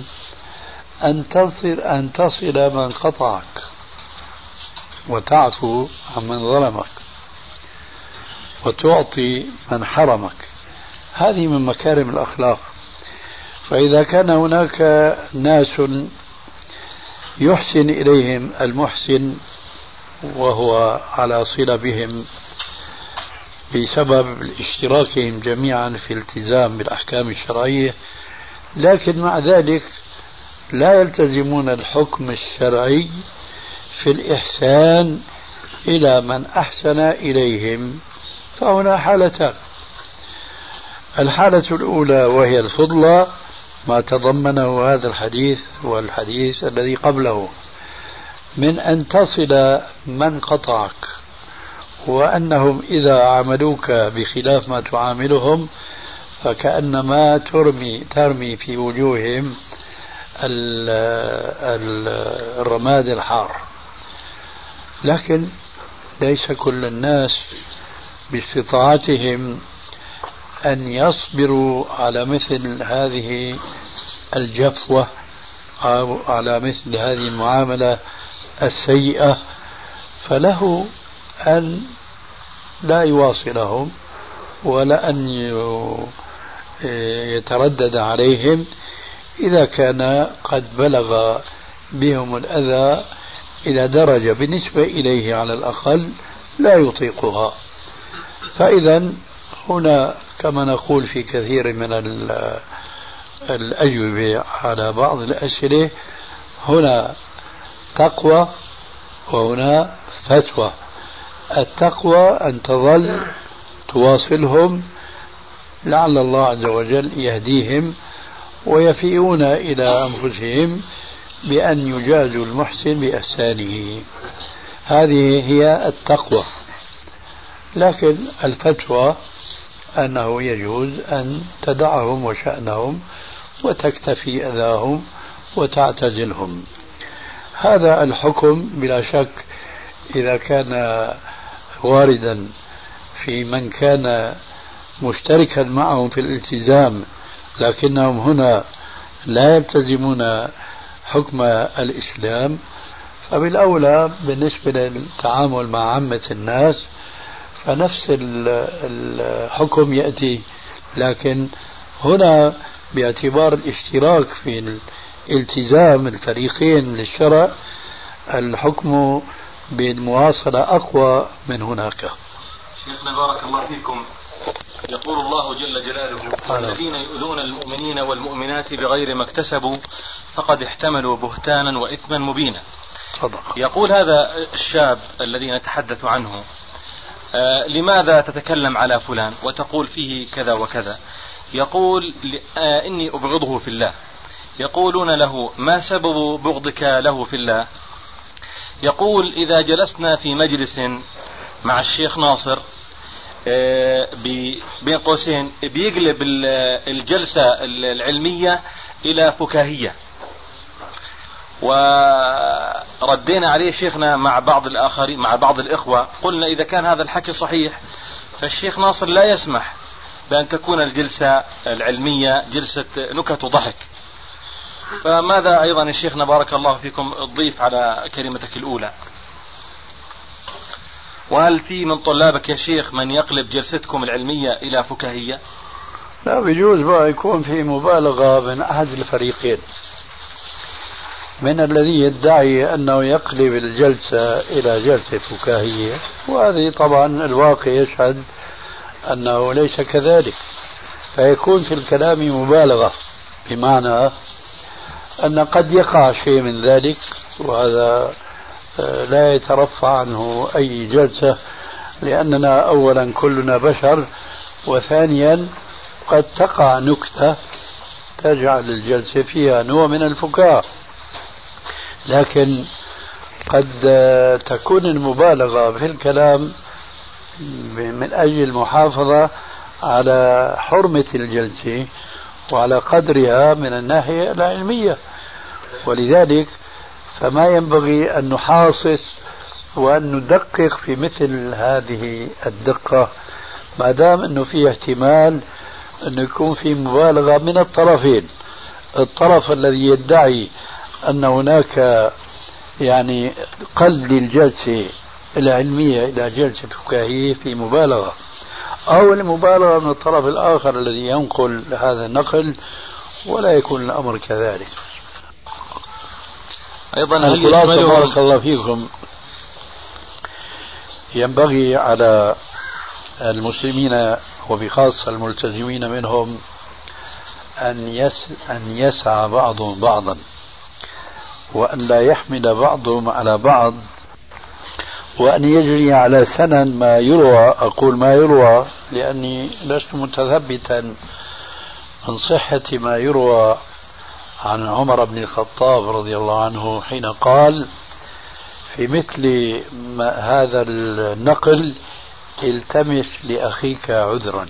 أن تصل من قطعك وتعفو عمن ظلمك وتعطي من حرمك، هذه من مكارم الأخلاق. فإذا كان هناك ناس يحسن إليهم المحسن وهو على صلة بهم بسبب اشتراكهم جميعا في الالتزام بالأحكام الشرعية، لكن مع ذلك لا يلتزمون الحكم الشرعي في الإحسان إلى من أحسن إليهم، فهنا حالتان: الحالة الأولى وهي الفضلى، ما تضمنه هذا الحديث والحديث الذي قبله من أن تصل من قطعك، وأنهم إذا عاملوك بخلاف ما تعاملهم فكأنما ترمي في وجوههم الرماد الحار. لكن ليس كل الناس باستطاعتهم أن يصبروا على مثل هذه الجفوة أو على مثل هذه المعاملة السيئة، فله أن لا يواصلهم ولا أن يتردد عليهم إذا كان قد بلغ بهم الأذى إلى درجة بالنسبة إليه على الأقل لا يطيقها. فإذا هنا كما نقول في كثير من الأجوبة على بعض الأسئلة، هنا تقوى وهنا فتوى. التقوى أن تظل تواصلهم لعل الله عز وجل يهديهم ويفيئون إلى أنفسهم بأن يجازوا المحسن بإحسانه، هذه هي التقوى. لكن الفتوى أنه يجوز أن تدعهم وشأنهم وتكتفي أذاهم وتعتزلهم. هذا الحكم بلا شك إذا كان واردا في من كان مشتركا معهم في الالتزام لكنهم هنا لا يلتزمون حكم الإسلام، فبالأولى بالنسبة للتعامل مع عامة الناس فنفس الحكم يأتي. لكن هنا باعتبار الاشتراك في الالتزام الفريقين للشرع الحكم بالمواصلة أقوى من هناك. شيخنا بارك الله فيكم، يقول الله جل جلاله: الذين يؤذون المؤمنين والمؤمنات بغير ما اكتسبوا فقد احتملوا بهتانا وإثما مبينا. يقول هذا الشاب الذي نتحدث عنه: لماذا تتكلم على فلان وتقول فيه كذا وكذا؟ يقول: إني أبغضه في الله. يقولون له: ما سبب بغضك له في الله؟ يقول: إذا جلسنا في مجلس مع الشيخ ناصر بين قوسين بيقلب الجلسة العلمية إلى فكاهية. وردينا عليه شيخنا مع بعض الآخرين مع بعض الإخوة، قلنا إذا كان هذا الحكي صحيح فالشيخ ناصر لا يسمح بأن تكون الجلسة العلمية جلسة نكت وضحك. فماذا أيضا يا شيخنا بارك الله فيكم تضيف على كلمتك الأولى؟ وهل في من طلابك يا شيخ من يقلب جلستكم العلمية إلى فكاهية؟ لا، بيجوز بقى يكون في مبالغة من أحد الفريقين، من الذي يدعي أنه يقلب الجلسة إلى جلسة فكاهية، وهذه طبعا الواقع يشهد أنه ليس كذلك، فيكون في الكلام مبالغة، بمعنى أن قد يقع شيء من ذلك، وهذا لا يترفع عنه أي جلسة، لأننا أولا كلنا بشر، وثانيا قد تقع نكتة تجعل الجلسة فيها نوع من الفكاهة، لكن قد تكون المبالغة في الكلام من أجل المحافظة على حرمة الجلسة وعلى قدرها من الناحية العلمية. ولذلك فما ينبغي أن نحاصص وأن ندقق في مثل هذه الدقة، ما دام أنه في احتمال أن يكون في مبالغة من الطرفين. الطرف الذي يدعي أن هناك يعني قلب الجلسة العلمية إلى جلسة فكاهية في مبالغة، أو المبالغة من الطرف الآخر الذي ينقل هذا النقل ولا يكون الأمر كذلك. أيضا الخلاصة بارك الله فيكم، ينبغي على المسلمين وبخاصة الملتزمين منهم أن يسعى بعضهم بعضا، وأن لا يحمل بعضهم على بعض، وأن يجري على سنن ما يروى. أقول ما يروى لأني لست متثبتا عن صحة ما يروى عن عمر بن الخطاب رضي الله عنه حين قال في مثل هذا النقل: التمس لأخيك عذرا.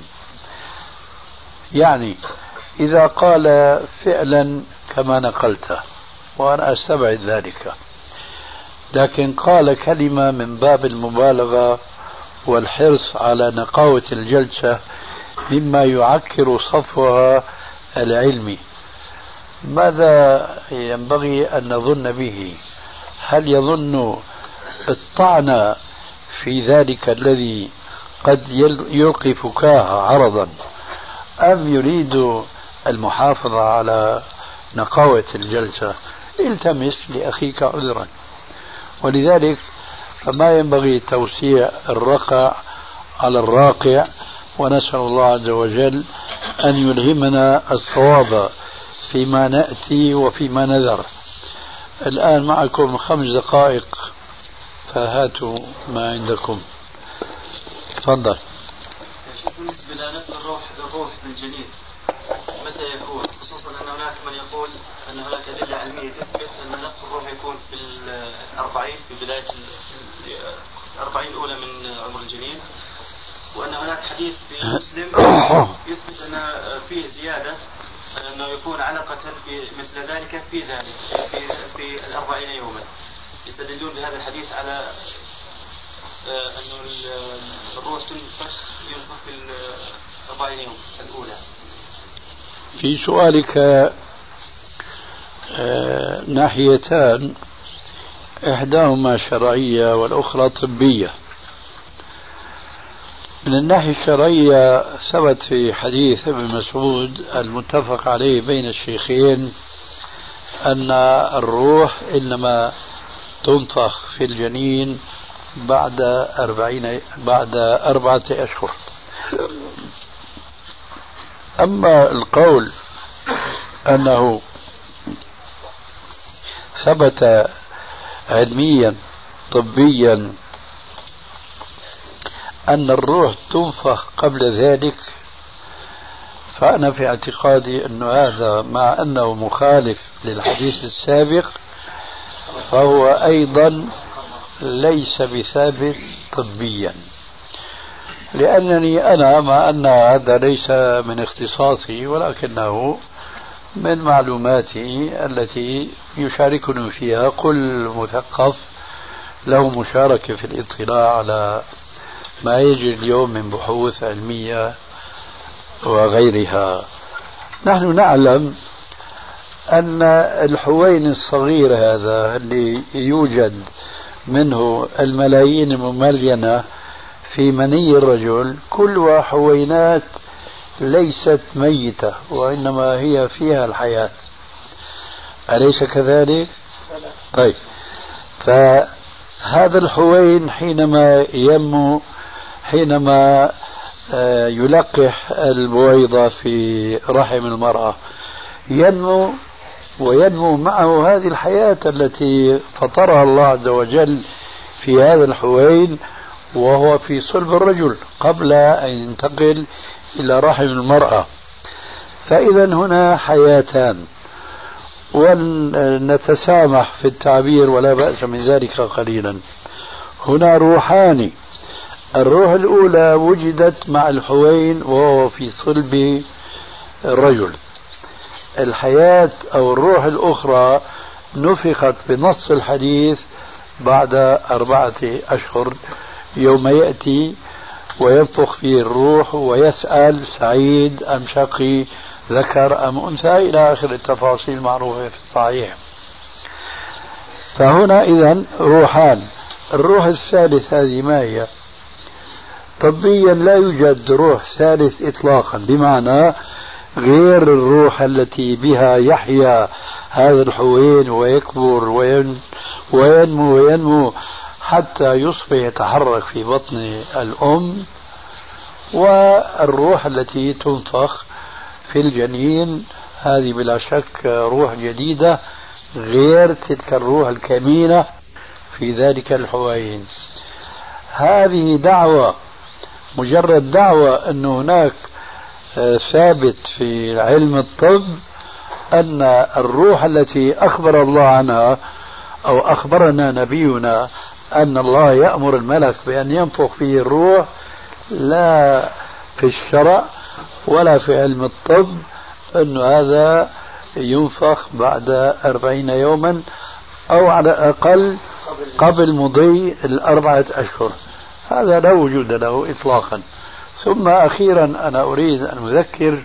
يعني إذا قال فعلا كما نقلته، وأنا أستبعد ذلك، لكن قال كلمة من باب المبالغة والحرص على نقاوة الجلسة مما يعكر صفوها العلمي، ماذا ينبغي أن نظن به؟ هل يظن الطعن في ذلك الذي قد يلقي فكاهة عرضا، أم يريد المحافظة على نقاوة الجلسة؟ التمس لأخيك عذرا. ولذلك فما ينبغي توسيع الرقع على الراقع، ونسأل الله عز وجل أن يلهمنا الصواب فيما نأتي وفيما نذر. الآن معكم 5 دقائق، فهاتوا ما عندكم. تفضل. بالنسبة لنقل الروح بالجنين متى يكون، خصوصا أن هناك من يقول أن هناك أدلة علمية تثبت أن نقل الروح يكون في 40 في بداية 40 الأولى من عمر الجنين، وأن هناك حديث في مسلم يثبت أن فيه زيادة أنه يكون علقة مثل ذلك في في 40 يوما. يستدلون بهذا الحديث على أنه الروح ينفخ في 40 يوم الأولى. في سؤالك ناحيتان، إحداهما شرعية والأخرى طبية. من الناحية الشرعية ثبت في حديث ابن مسعود المتفق عليه بين الشيخين أن الروح إنما تنفخ في الجنين بعد 4 أشهر. أما القول أنه ثبت علميا طبيا أن الروح تنفخ قبل ذلك، فأنا في اعتقادي أن هذا مع أنه مخالف للحديث السابق فهو أيضا ليس بثابت طبيا، لأنني أنا مع أن هذا ليس من اختصاصي ولكنه من معلوماتي التي يشاركني فيها كل مثقف له مشاركة في الاطلاع على ما يجري اليوم من بحوث علمية وغيرها. نحن نعلم أن الحوين الصغير هذا اللي يوجد منه الملايين المملينة في مني الرجل كلها حوينات ليست ميتة وإنما هي فيها الحياة، أليس كذلك؟ طيب، فهذا الحوين حينما ينمو، حينما يلقح البويضة في رحم المرأة ينمو، وينمو معه هذه الحياة التي فطرها الله عز وجل في هذا الحوين وهو في صلب الرجل قبل أن ينتقل إلى رحم المرأة. فإذا هنا حياتان، ونتسامح في التعبير ولا بأس من ذلك قليلا. هنا روحان، الروح الأولى وجدت مع الحوين وهو في صلب الرجل، الحياة أو الروح الأخرى نفخت بنص الحديث بعد 4 أشهر، يوم يأتي وينفخ فيه الروح ويسأل سعيد أم شقي، ذكر أم أنثى، إلى آخر التفاصيل المعروفة في الصحيح. فهنا إذن روحان. الروح الثالث هذه ما هي؟ طبيا لا يوجد روح ثالث إطلاقا، بمعنى غير الروح التي بها يحيا هذا الحوين ويكبر وينمو حتى يصبح يتحرك في بطن الأم، والروح التي تنفخ في الجنين هذه بلا شك روح جديدة غير تلك الروح الكمينة في ذلك الحوين. هذه دعوة، مجرد دعوة أن هناك ثابت في علم الطب أن الروح التي أخبر الله عنها أو أخبرنا نبينا أن الله يأمر الملك بأن ينفخ فيه الروح، لا في الشرع ولا في علم الطب أن هذا ينفخ بعد 40 يوما أو على الأقل قبل مضي 4 أشهر، هذا لا وجود له إطلاقا. ثم أخيرا أنا أريد أن أذكر،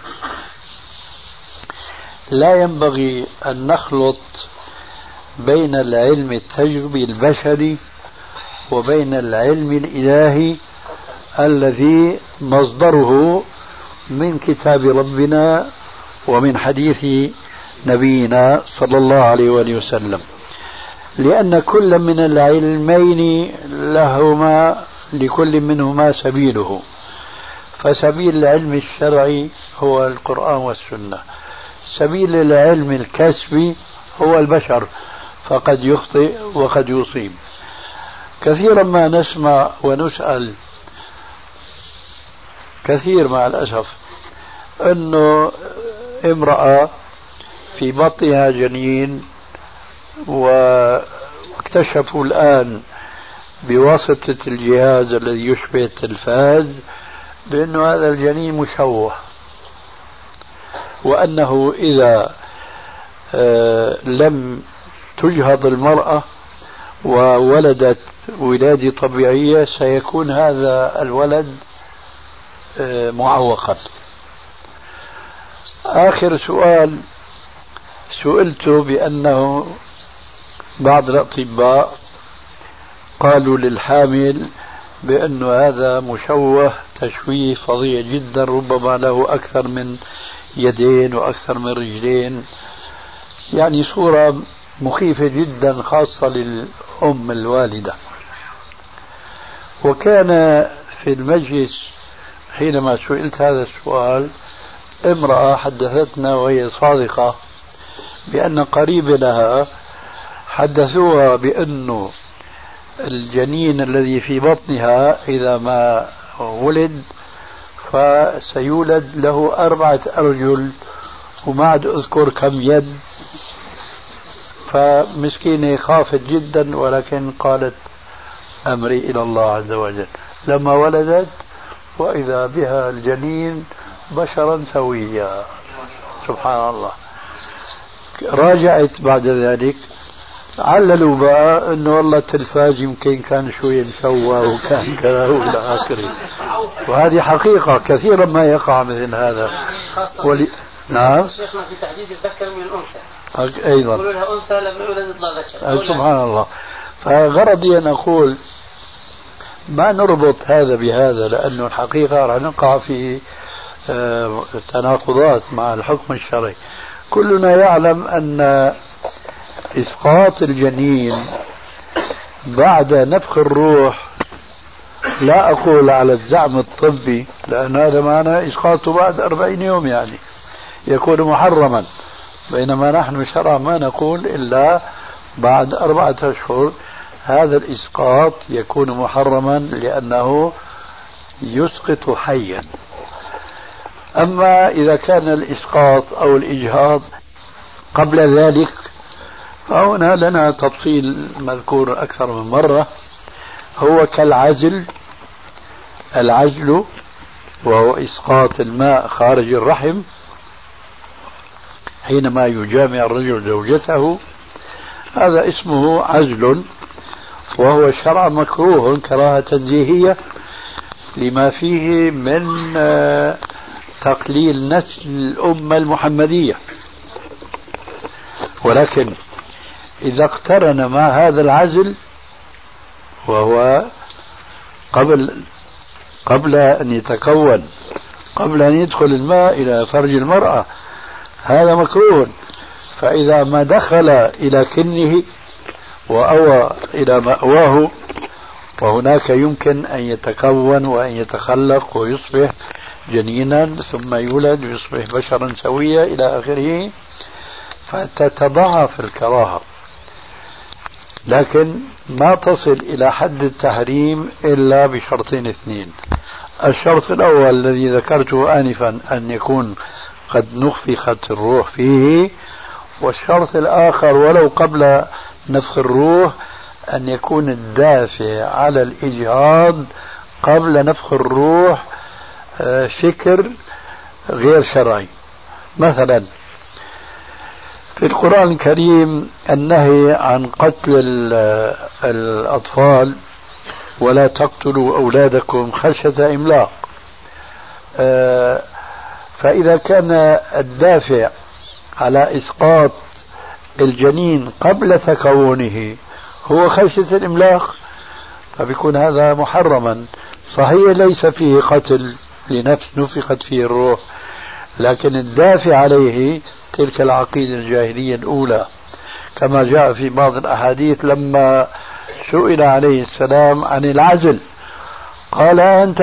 لا ينبغي أن نخلط بين العلم التجربي البشري وبين العلم الإلهي الذي مصدره من كتاب ربنا ومن حديث نبينا صلى الله عليه وآله وسلم، لأن كل من العلمين لكل منهما سبيله. فسبيل العلم الشرعي هو القرآن والسنة، سبيل العلم الكسبي هو البشر، فقد يخطئ وقد يصيب. كثيرا ما نسمع ونسأل كثير مع الأسف أنه امرأة في بطنها جنين، واكتشفوا الآن بواسطة الجهاز الذي يشبه التلفاز بأنه هذا الجنين مشوه، وأنه إذا لم تجهض المرأة وولدت ولادة طبيعية سيكون هذا الولد معوقا. آخر سؤال سئلته بأنه بعض الأطباء قالوا للحامل بأن هذا مشوه تشويه فظيع جدا، ربما له أكثر من يدين وأكثر من رجلين، يعني صورة مخيفة جدا خاصة للأم الوالدة. وكان في المجلس حينما سئلت هذا السؤال امرأة حدثتنا وهي صادقة بأن قريب لها حدثوها بأنه الجنين الذي في بطنها إذا ما ولد فسيولد له 4 أرجل وما عاد أذكر كم يد. فمسكينة خافت جدا، ولكن قالت أمري إلى الله عز وجل. لما ولدت وإذا بها الجنين بشرا سويا، سبحان الله. راجعت بعد ذلك، عللوا بقى انه والله التلفاز يمكن كان شوي مشوه وكان كذا والى اخره، وهذه حقيقه كثيرا ما يقع مثل هذا. نعم شيخنا في تحديد الذكر من الانثى ايضا يقولوا لها انثى لما يولد يطلع ذكر. سبحان الله. فغرضي أن أقول ما نربط هذا بهذا، لأنه الحقيقة راح نقع في تناقضات مع الحكم الشرعي. كلنا يعلم أن إسقاط الجنين بعد نفخ الروح، لا أقول على الزعم الطبي لأن هذا معنى إسقاطه بعد 40 يوم يعني يكون محرما، بينما نحن شرعا ما نقول إلا بعد 4 أشهر هذا الإسقاط يكون محرما لأنه يسقط حيا. أما إذا كان الإسقاط أو الإجهاض قبل ذلك فهنا لنا تفصيل مذكور أكثر من مرة، هو كالعزل. العزل وهو إسقاط الماء خارج الرحم حينما يجامع الرجل زوجته، هذا اسمه عزل، وهو شرعا مكروه كراهة تنزيهية لما فيه من تقليل نسل الأمة المحمدية. ولكن إذا اقترن مع هذا العزل وهو قبل أن يتكون، قبل أن يدخل الماء إلى فرج المرأة، هذا مكروه. فإذا ما دخل إلى كنه وأوى إلى مأواه وهناك يمكن أن يتكون وأن يتخلق ويصبح جنينا ثم يولد ويصبح بشرا سويا إلى آخره، فتتضاعف الكراهة، لكن ما تصل إلى حد التحريم إلا بشرطين 2. الشرط الأول الذي ذكرته آنفا أن يكون قد نفخت الروح فيه، والشرط الآخر ولو قبل نفخ الروح أن يكون الدافع على الإجهاض قبل نفخ الروح فكر غير شرعي. مثلا في القرآن الكريم النهي عن قتل الأطفال ولا تقتلوا أولادكم خشية إملاق، فإذا كان الدافع على إسقاط الجنين قبل تكونه هو خشية الإملاق فبيكون هذا محرما. صحيح ليس فيه قتل لنفس نفخت فيه الروح، لكن الدافع عليه تلك العقيدة الجاهلية الأولى، كما جاء في بعض الأحاديث لما سئل عليه السلام عن العزل قال أنت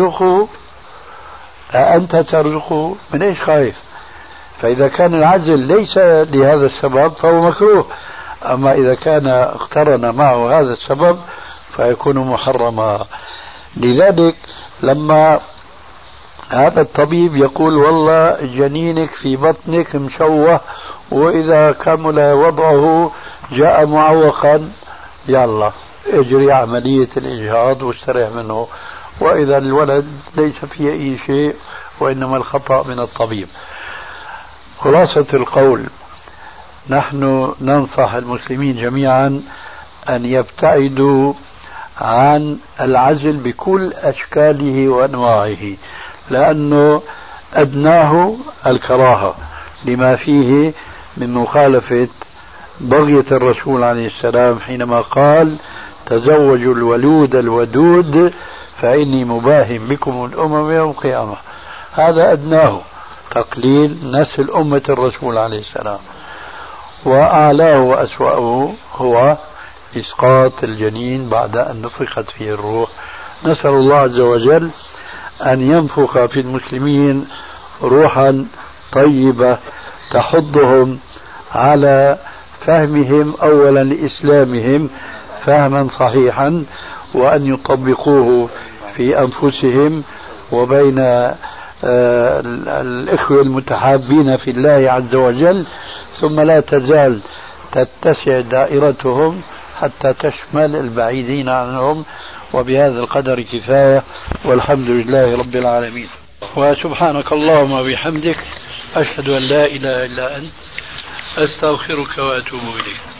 ترزقه من إيش خايف؟ فإذا كان العزل ليس لهذا السبب فهو مكروه، أما إذا كان اقترن معه هذا السبب فيكون محرما. لذلك لما هذا الطبيب يقول والله جنينك في بطنك مشوه وإذا كمل وضعه جاء معوقا، يلا اجري عملية الإجهاض واستريح منه، وإذا الولد ليس فيه أي شيء وإنما الخطأ من الطبيب. خلاصة القول نحن ننصح المسلمين جميعا أن يبتعدوا عن العزل بكل أشكاله وأنواعه، لأنه أدناه الكراهة لما فيه من مخالفة بغية الرسول عليه السلام حينما قال تزوجوا الولود الودود فإني مباهم بكم الأمم يوم القيامة. هذا أدناه تقليل نسل أمة الرسول عليه السلام، وأعلاه وأسوأه هو إسقاط الجنين بعد أن نفخت فيه الروح. نسأل الله عز وجل أن ينفخ في المسلمين روحا طيبة تحضهم على فهمهم أولا لإسلامهم فهما صحيحا، وأن يطبقوه في أنفسهم وبين الإخوة المتحابين في الله عز وجل، ثم لا تزال تتسع دائرتهم حتى تشمل البعيدين عنهم. وبهذا القدر كفاية، والحمد لله رب العالمين. وسبحانك اللهم وبحمدك أشهد أن لا إله إلا أنت أستغفرك وأتوب إليك.